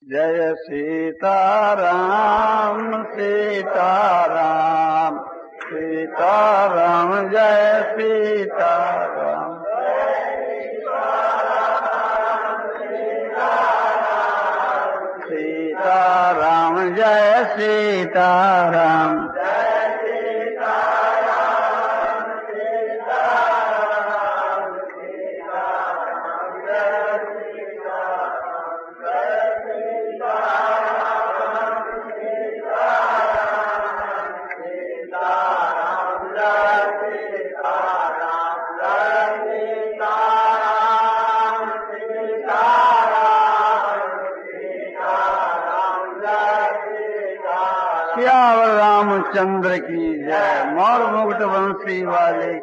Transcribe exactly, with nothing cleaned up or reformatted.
जय सीताराम सीताराम सीताराम जय सीताराम सीताराम जय सीताराम श्याम रामचंद्र की जय। मोर मुकुट बंसी वाले